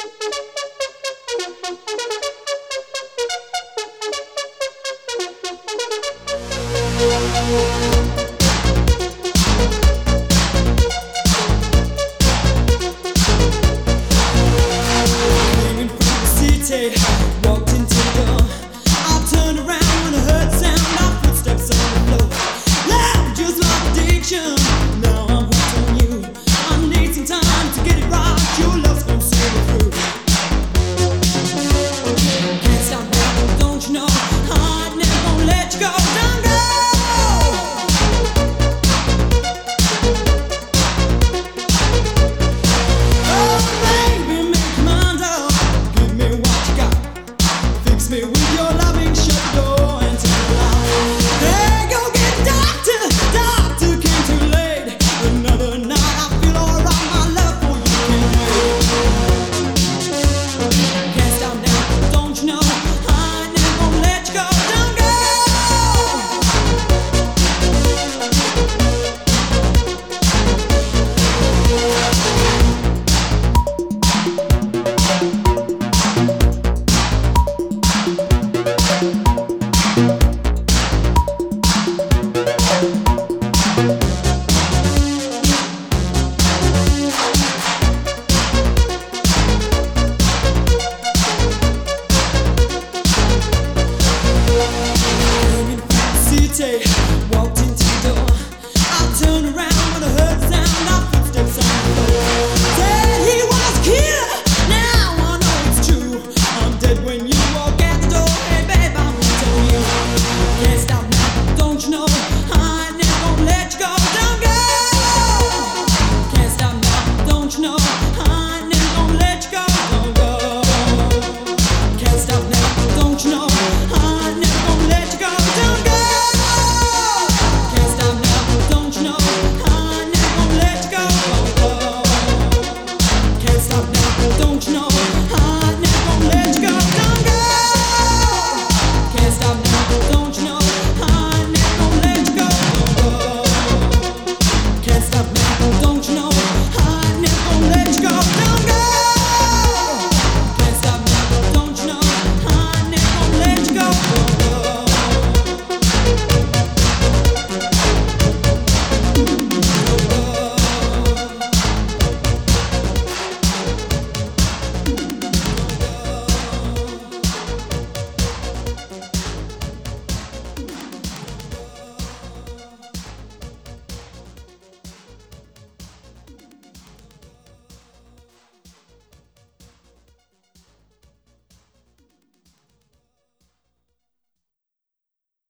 Coming from the city, walked into the door. I turned around when I heard the sound of footsteps on the floor. Loud, just like addiction. Now I'm hooked on you. I need some time to get it right. Your love's gonna see me through. Can't stop now, don't you know? I'm never gonna let you go. Don't go. Oh, baby, make your mind up. Give me what you got. Fix me with your loving. Shut the door and turn it out. Hey, go get the doctor. Doctor came too late. Another night I feel alright. My love for you can't wait. Can't stop now, don't you know? I never gonna let you go. Don't go. Coming from the city, walked into the door. I turned around when I heard the sound of footsteps on the floor. Said he was a killer, now I know it's true. I'm dead when you walk out the door. Hey babe, I'm gonna tell you. Can't stop now, don't you know? I ain't never gonna let you go. Don't go. Can't stop now, don't you know? I ain't never gonna let you go. Don't go. Can't stop now, don't you know? I ain't never gonna let you go. Don't go. Can't stop now, don't you know? I ain't never gonna let you go. Don't go. Can't stop now, don't you know?